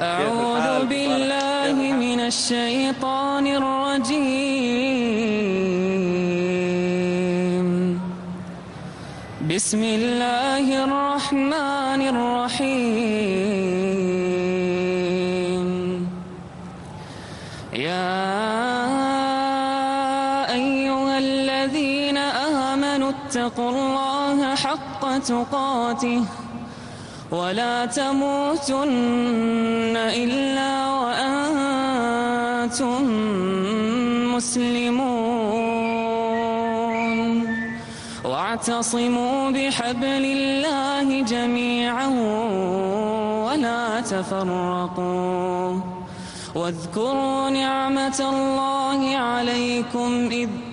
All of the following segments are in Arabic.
أعوذ بالله من الشيطان الرجيم. بسم الله الرحمن الرحيم. يا أيها الذين آمنوا اتقوا الله حق تقاته ولا تموتن إلا وأنتم مسلمون واعتصموا بحبل الله جميعا ولا تفرقوا واذكروا نعمة الله عليكم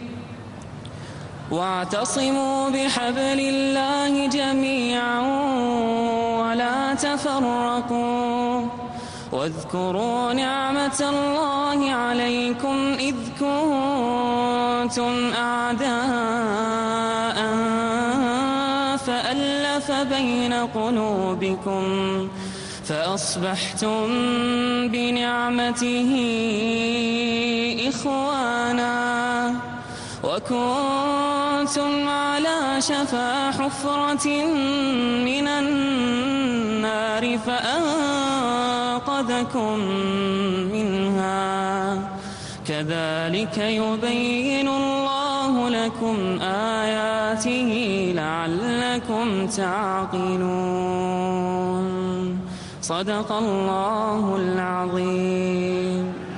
واعتصموا بحبل الله جميعا ولا تفرقوا واذكروا نعمة الله عليكم إذ كنتم أعداء فألف بين قلوبكم فأصبحتم بنعمته إخوانا وكنتم على شفا حفرة من النار فأنقذكم منها كذلك يبين الله لكم آياته لعلكم تعقلون. صدق الله العظيم.